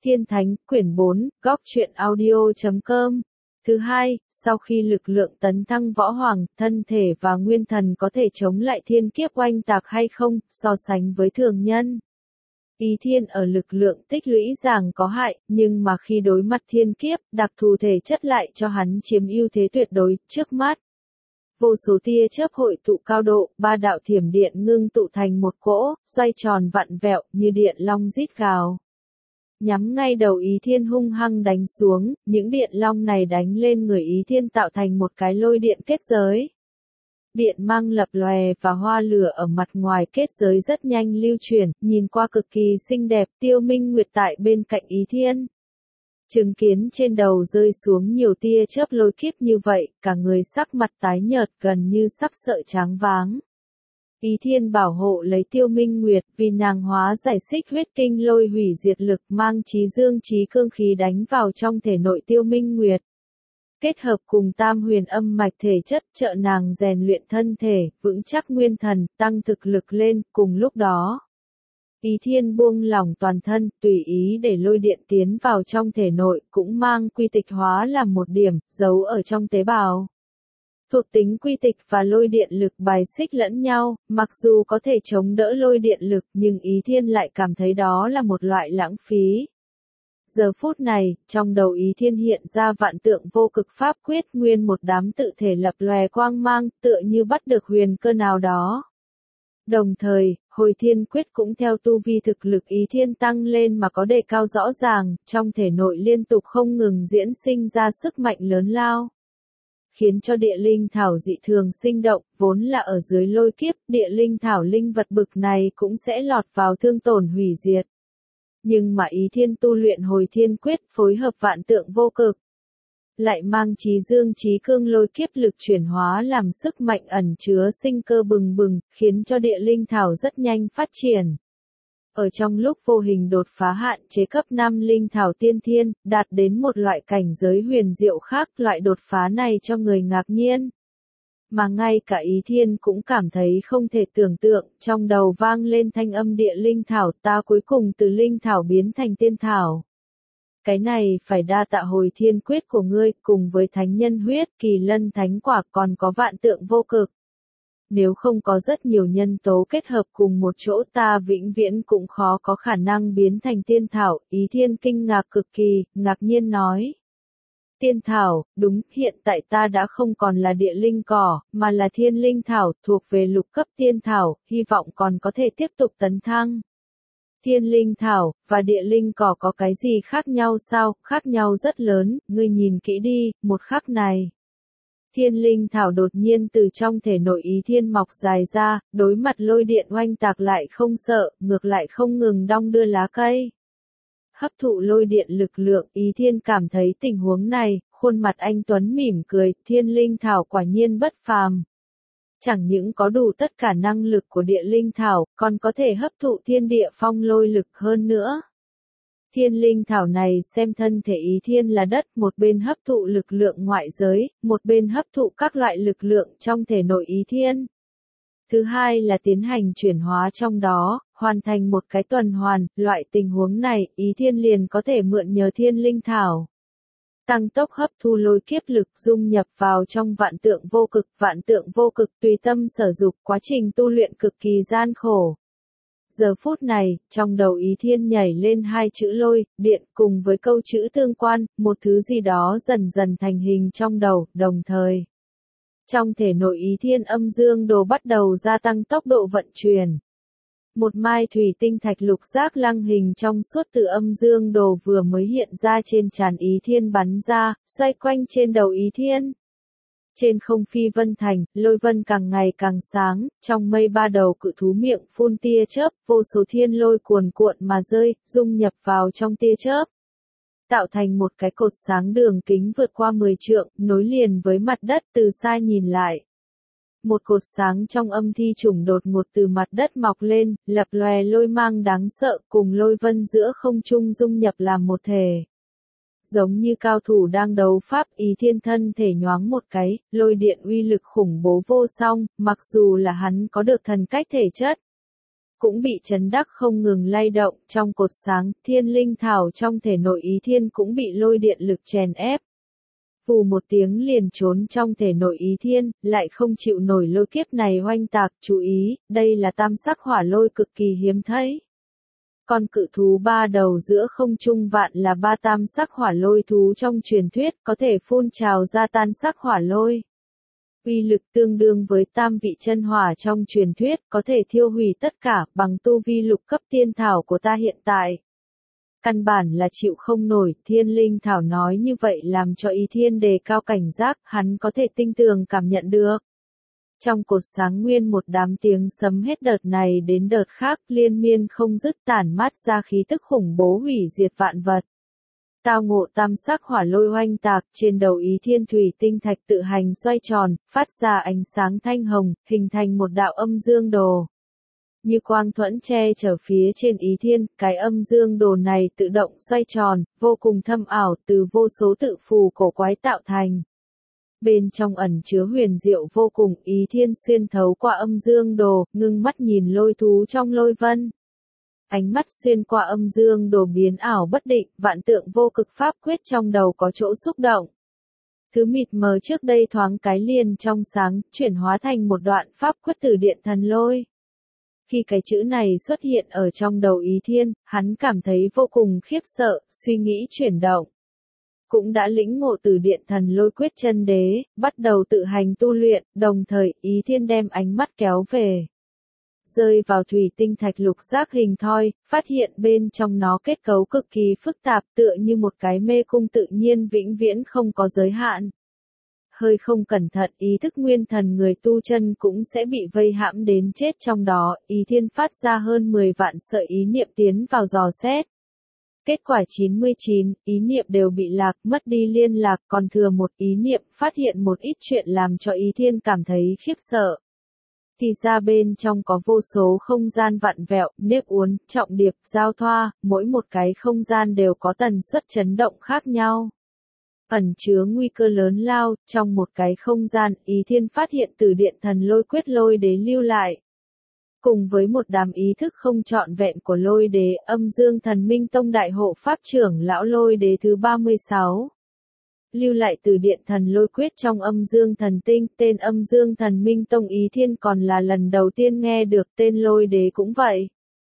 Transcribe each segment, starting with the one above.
Thiên Thánh, quyển 4, góc truyện audio.com. Thứ hai, sau khi lực lượng tấn thăng võ hoàng, thân thể và nguyên thần có thể chống lại thiên kiếp oanh tạc hay không, so sánh với thường nhân. Ý Thiên ở lực lượng tích lũy rằng có hại, nhưng mà khi đối mặt thiên kiếp, đặc thù thể chất lại cho hắn chiếm ưu thế tuyệt đối, trước mắt. Vô số tia chớp hội tụ cao độ, ba đạo thiểm điện ngưng tụ thành một cỗ, xoay tròn vặn vẹo, như điện long rít gào. Nhắm ngay đầu Ý Thiên hung hăng đánh xuống, những điện long này đánh lên người Ý Thiên tạo thành một cái lôi điện kết giới. Điện mang lập lòe và hoa lửa ở mặt ngoài kết giới rất nhanh lưu chuyển, nhìn qua cực kỳ xinh đẹp. Tiêu Minh Nguyệt tại bên cạnh Ý Thiên. Chứng kiến trên đầu rơi xuống nhiều tia chớp lôi kiếp như vậy, cả người sắc mặt tái nhợt gần như sắp sợ choáng váng. Ý Thiên bảo hộ lấy Tiêu Minh Nguyệt, vì nàng hóa giải xích huyết kinh lôi hủy diệt lực mang chí dương chí cương khí đánh vào trong thể nội Tiêu Minh Nguyệt. Kết hợp cùng tam huyền âm mạch thể chất trợ nàng rèn luyện thân thể, vững chắc nguyên thần, tăng thực lực lên. Cùng lúc đó, Ý Thiên buông lỏng toàn thân, tùy ý để lôi điện tiến vào trong thể nội, cũng mang quy tịch hóa làm một điểm, giấu ở trong tế bào. Thuộc tính quy tịch và lôi điện lực bài xích lẫn nhau, mặc dù có thể chống đỡ lôi điện lực nhưng Ý Thiên lại cảm thấy đó là một loại lãng phí. Giờ phút này, trong đầu Ý Thiên hiện ra vạn tượng vô cực pháp quyết, nguyên một đám tự thể lập lòe quang mang, tựa như bắt được huyền cơ nào đó. Đồng thời, hồi thiên quyết cũng theo tu vi thực lực Ý Thiên tăng lên mà có đề cao rõ ràng, trong thể nội liên tục không ngừng diễn sinh ra sức mạnh lớn lao. Khiến cho địa linh thảo dị thường sinh động, vốn là ở dưới lôi kiếp, địa linh thảo linh vật bực này cũng sẽ lọt vào thương tổn hủy diệt. Nhưng mà Ý Thiên tu luyện hồi thiên quyết phối hợp vạn tượng vô cực, lại mang chí dương chí cương lôi kiếp lực chuyển hóa làm sức mạnh ẩn chứa sinh cơ bừng bừng, khiến cho địa linh thảo rất nhanh phát triển. Ở trong lúc vô hình đột phá hạn chế cấp 5 linh thảo tiên thiên, đạt đến một loại cảnh giới huyền diệu khác. Loại đột phá này cho người ngạc nhiên. Mà ngay cả Ý Thiên cũng cảm thấy không thể tưởng tượng, trong đầu vang lên thanh âm địa linh thảo, ta cuối cùng từ linh thảo biến thành tiên thảo. Cái này phải đa tạ hồi thiên quyết của ngươi, cùng với thánh nhân huyết, kỳ lân thánh quả, còn có vạn tượng vô cực. Nếu không có rất nhiều nhân tố kết hợp cùng một chỗ, ta vĩnh viễn cũng khó có khả năng biến thành tiên thảo. Ý Thiên kinh ngạc cực kỳ, ngạc nhiên nói. Tiên thảo, đúng, hiện tại ta đã không còn là địa linh cỏ, mà là thiên linh thảo, thuộc về lục cấp tiên thảo, hy vọng còn có thể tiếp tục tấn thăng. Thiên linh thảo, và địa linh cỏ có cái gì khác nhau sao? Khác nhau rất lớn, ngươi nhìn kỹ đi, một khắc này. Thiên linh thảo đột nhiên từ trong thể nội Ý Thiên mọc dài ra, đối mặt lôi điện oanh tạc lại không sợ, ngược lại không ngừng đong đưa lá cây. Hấp thụ lôi điện lực lượng, Ý Thiên cảm thấy tình huống này, khuôn mặt anh Tuấn mỉm cười, thiên linh thảo quả nhiên bất phàm. Chẳng những có đủ tất cả năng lực của địa linh thảo, còn có thể hấp thụ thiên địa phong lôi lực hơn nữa. Thiên linh thảo này xem thân thể Ý Thiên là đất, một bên hấp thụ lực lượng ngoại giới, một bên hấp thụ các loại lực lượng trong thể nội Ý Thiên. Thứ hai là tiến hành chuyển hóa trong đó, hoàn thành một cái tuần hoàn, loại tình huống này, Ý Thiên liền có thể mượn nhờ thiên linh thảo. Tăng tốc hấp thu lôi kiếp lực dung nhập vào trong vạn tượng vô cực tùy tâm sở dục, quá trình tu luyện cực kỳ gian khổ. Giờ phút này, trong đầu Ý Thiên nhảy lên hai chữ lôi, điện cùng với câu chữ tương quan, một thứ gì đó dần dần thành hình trong đầu, đồng thời. Trong thể nội Ý Thiên âm dương đồ bắt đầu gia tăng tốc độ vận chuyển. Một mai thủy tinh thạch lục giác lăng hình trong suốt từ âm dương đồ vừa mới hiện ra trên trán Ý Thiên bắn ra, xoay quanh trên đầu Ý Thiên. Trên không phi vân thành, lôi vân càng ngày càng sáng, trong mây ba đầu cự thú miệng phun tia chớp, vô số thiên lôi cuồn cuộn mà rơi, dung nhập vào trong tia chớp. Tạo thành một cái cột sáng đường kính vượt qua 10 trượng, nối liền với mặt đất. Từ xa nhìn lại. Một cột sáng trong âm thi trùng đột ngột từ mặt đất mọc lên, lập lòe lôi mang đáng sợ, cùng lôi vân giữa không trung dung nhập làm một thể. Giống như cao thủ đang đấu pháp, Ý Thiên thân thể nhoáng một cái, lôi điện uy lực khủng bố vô song, mặc dù là hắn có được thần cách thể chất. cũng bị chấn đắc không ngừng lay động, trong cột sáng, thiên linh thảo trong thể nội Ý Thiên cũng bị lôi điện lực chèn ép. Vù một tiếng liền trốn trong thể nội Ý Thiên, lại không chịu nổi lôi kiếp này oanh tạc, chú ý, đây là tam sắc hỏa lôi cực kỳ hiếm thấy. Con cự thú ba đầu giữa không trung vạn là ba tam sắc hỏa lôi thú trong truyền thuyết, có thể phun trào ra tan sắc hỏa lôi. Uy lực tương đương với tam vị chân hỏa trong truyền thuyết, có thể thiêu hủy tất cả, bằng tu vi lục cấp tiên thảo của ta hiện tại. Căn bản là chịu không nổi, thiên linh thảo nói như vậy làm cho Ý Thiên đề cao cảnh giác, hắn có thể tinh tường cảm nhận được. Trong cột sáng nguyên một đám tiếng sấm hết đợt này đến đợt khác, liên miên không dứt tản mát ra khí tức khủng bố hủy diệt vạn vật. Tao ngộ tam sắc hỏa lôi oanh tạc, trên đầu Ý Thiên thủy tinh thạch tự hành xoay tròn, phát ra ánh sáng thanh hồng, hình thành một đạo âm dương đồ. Như quang thuẫn che chở phía trên Ý Thiên, cái âm dương đồ này tự động xoay tròn, vô cùng thâm ảo, từ vô số tự phù cổ quái tạo thành. Bên trong ẩn chứa huyền diệu vô cùng, Ý Thiên xuyên thấu qua âm dương đồ, ngưng mắt nhìn lôi thú trong lôi vân. Ánh mắt xuyên qua âm dương đồ biến ảo bất định, vạn tượng vô cực pháp quyết trong đầu có chỗ xúc động. Thứ mịt mờ trước đây thoáng cái liền trong sáng, chuyển hóa thành một đoạn pháp quyết từ điện thần lôi. Khi cái chữ này xuất hiện ở trong đầu Ý Thiên, hắn cảm thấy vô cùng khiếp sợ, suy nghĩ chuyển động. Cũng đã lĩnh ngộ từ điện thần lôi quyết chân đế, bắt đầu tự hành tu luyện, đồng thời Ý Thiên đem ánh mắt kéo về. Rơi vào thủy tinh thạch lục giác hình thoi, phát hiện bên trong nó kết cấu cực kỳ phức tạp tựa như một cái mê cung tự nhiên vĩnh viễn không có giới hạn. Hơi không cẩn thận ý thức nguyên thần người tu chân cũng sẽ bị vây hãm đến chết trong đó, Ý Thiên phát ra hơn 10 vạn sợi ý niệm tiến vào dò xét. Kết quả 99, ý niệm đều bị lạc, mất đi liên lạc, còn thừa một ý niệm phát hiện một ít chuyện làm cho Ý Thiên cảm thấy khiếp sợ. Thì ra bên trong có vô số không gian vặn vẹo, nếp uốn, trọng điệp, giao thoa, mỗi một cái không gian đều có tần suất chấn động khác nhau. Ẩn chứa nguy cơ lớn lao, trong một cái không gian, Ý Thiên phát hiện từ điện thần lôi quyết lôi đế lưu lại. Cùng với một đám ý thức không trọn vẹn của lôi đế, âm dương thần minh tông đại hộ pháp trưởng lão lôi đế thứ 36. Lưu lại từ điện thần lôi quyết trong âm dương thần tinh, tên âm dương thần minh tông Ý Thiên còn là lần đầu tiên nghe được, tên lôi đế cũng vậy.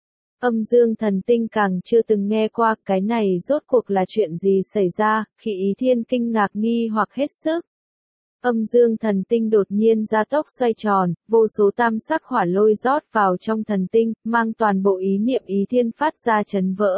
Âm dương thần tinh càng chưa từng nghe qua, cái này rốt cuộc là chuyện gì xảy ra, khi Ý Thiên kinh ngạc nghi hoặc hết sức. Âm dương thần tinh đột nhiên ra tốc xoay tròn, vô số tam sắc hỏa lôi rót vào trong thần tinh, mang toàn bộ ý niệm Ý Thiên phát ra chấn vỡ.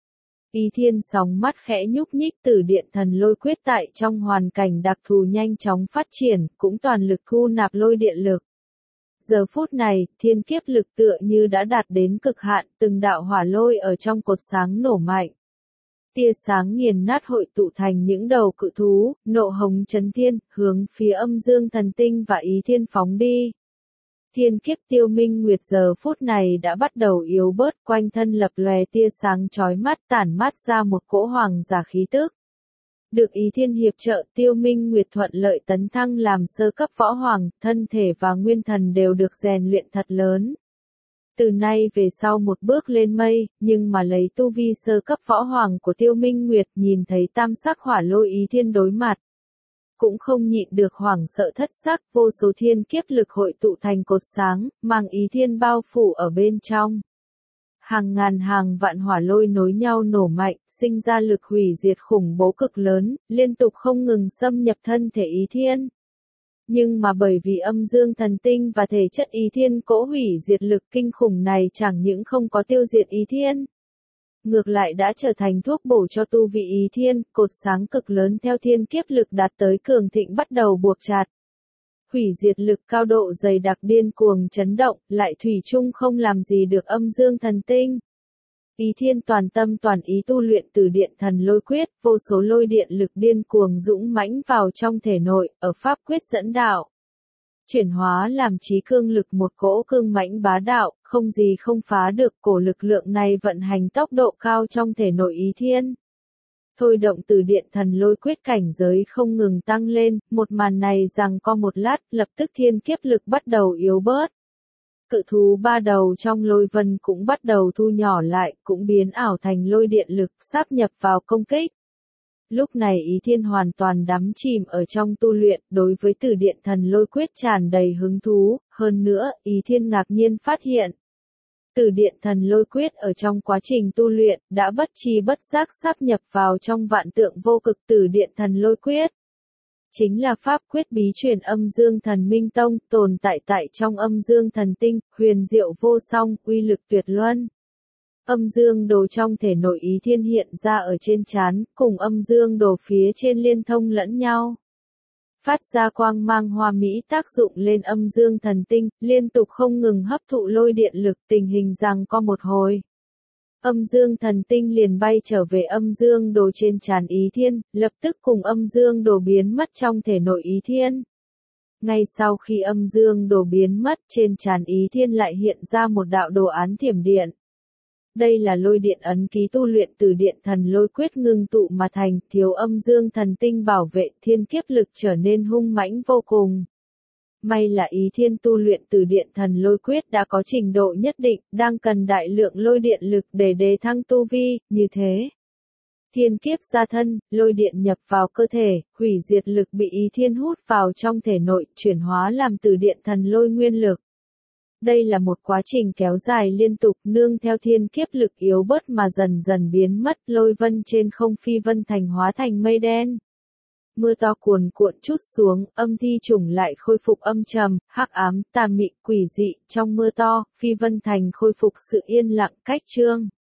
Ý Thiên sóng mắt khẽ nhúc nhích từ điện thần lôi quyết tại trong hoàn cảnh đặc thù nhanh chóng phát triển, cũng toàn lực thu nạp lôi điện lực. Giờ phút này, thiên kiếp lực tựa như đã đạt đến cực hạn, từng đạo hỏa lôi ở trong cột sáng nổ mạnh. Tia sáng nghiền nát hội tụ thành những đầu cự thú, nộ hồng chấn thiên, hướng phía âm dương thần tinh và Ý Thiên phóng đi. Thiên kiếp tiêu minh nguyệt giờ phút này đã bắt đầu yếu bớt, quanh thân lập lòe tia sáng chói mắt tản mát ra một cỗ hoàng giả khí tức. Được Ý Thiên hiệp trợ, tiêu minh nguyệt thuận lợi tấn thăng làm sơ cấp võ hoàng, thân thể và nguyên thần đều được rèn luyện thật lớn. Từ nay về sau một bước lên mây, nhưng mà lấy tu vi sơ cấp võ hoàng của tiêu minh nguyệt nhìn thấy tam sắc hỏa lôi Ý Thiên đối mặt. Cũng không nhịn được hoảng sợ thất sắc, vô số thiên kiếp lực hội tụ thành cột sáng, mang Ý Thiên bao phủ ở bên trong. Hàng ngàn hàng vạn hỏa lôi nối nhau nổ mạnh, sinh ra lực hủy diệt khủng bố cực lớn, liên tục không ngừng xâm nhập thân thể Ý Thiên. Nhưng mà bởi vì âm dương thần tinh và thể chất Ý Thiên cỗ hủy diệt lực kinh khủng này chẳng những không có tiêu diệt Ý Thiên. Ngược lại đã trở thành thuốc bổ cho tu vị Ý Thiên, cột sáng cực lớn theo thiên kiếp lực đạt tới cường thịnh bắt đầu buộc chặt. Hủy diệt lực cao độ dày đặc điên cuồng chấn động, lại thủy chung không làm gì được âm dương thần tinh. Ý Thiên toàn tâm toàn ý tu luyện từ điện thần lôi quyết, vô số lôi điện lực điên cuồng dũng mãnh vào trong thể nội, ở pháp quyết dẫn đạo. Chuyển hóa làm trí cương lực một cỗ cương mãnh bá đạo, không gì không phá được, cổ lực lượng này vận hành tốc độ cao trong thể nội Ý Thiên. Thôi động từ điện thần lôi quyết cảnh giới không ngừng tăng lên, một màn này rằng co một lát, lập tức thiên kiếp lực bắt đầu yếu bớt. cự thú ba đầu trong lôi vân cũng bắt đầu thu nhỏ lại, cũng biến ảo thành lôi điện lực sáp nhập vào công kích. Lúc này Ý Thiên hoàn toàn đắm chìm ở trong tu luyện, đối với Tử Điện Thần Lôi Quyết tràn đầy hứng thú, hơn nữa, Ý Thiên ngạc nhiên phát hiện. Tử Điện Thần Lôi Quyết ở trong quá trình tu luyện, đã bất tri bất giác sáp nhập vào trong vạn tượng vô cực Tử Điện Thần Lôi Quyết. Chính là pháp quyết bí truyền Âm Dương Thần Minh Tông, tồn tại trong Âm Dương Thần Tinh, huyền diệu vô song, uy lực tuyệt luân. Âm dương đồ trong thể nội Ý Thiên hiện ra ở trên trán, cùng âm dương đồ phía trên liên thông lẫn nhau. Phát ra quang mang hoa mỹ tác dụng lên âm dương thần tinh, liên tục không ngừng hấp thụ lôi điện lực, tình hình rằng có một hồi. Âm dương thần tinh liền bay trở về âm dương đồ trên trán Ý Thiên, lập tức cùng âm dương đồ biến mất trong thể nội Ý Thiên. Ngay sau khi âm dương đồ biến mất, trên trán Ý Thiên lại hiện ra một đạo đồ án thiểm điện. Đây là lôi điện ấn ký tu luyện từ điện thần lôi quyết ngưng tụ mà thành, thiếu âm dương thần tinh bảo vệ, thiên kiếp lực trở nên hung mãnh vô cùng. May là Ý Thiên tu luyện từ điện thần lôi quyết đã có trình độ nhất định, đang cần đại lượng lôi điện lực để đề thăng tu vi, như thế. Thiên kiếp ra thân, lôi điện nhập vào cơ thể, hủy diệt lực bị Ý Thiên hút vào trong thể nội, chuyển hóa làm từ điện thần lôi nguyên lực. Đây là một quá trình kéo dài liên tục, nương theo thiên kiếp lực yếu bớt mà dần dần biến mất, lôi vân trên không phi vân thành hóa thành mây đen. Mưa to cuồn cuộn trút xuống, âm thi trùng lại khôi phục âm trầm, hắc ám, tà mị, quỷ dị, trong mưa to, phi vân thành khôi phục sự yên lặng cách trương.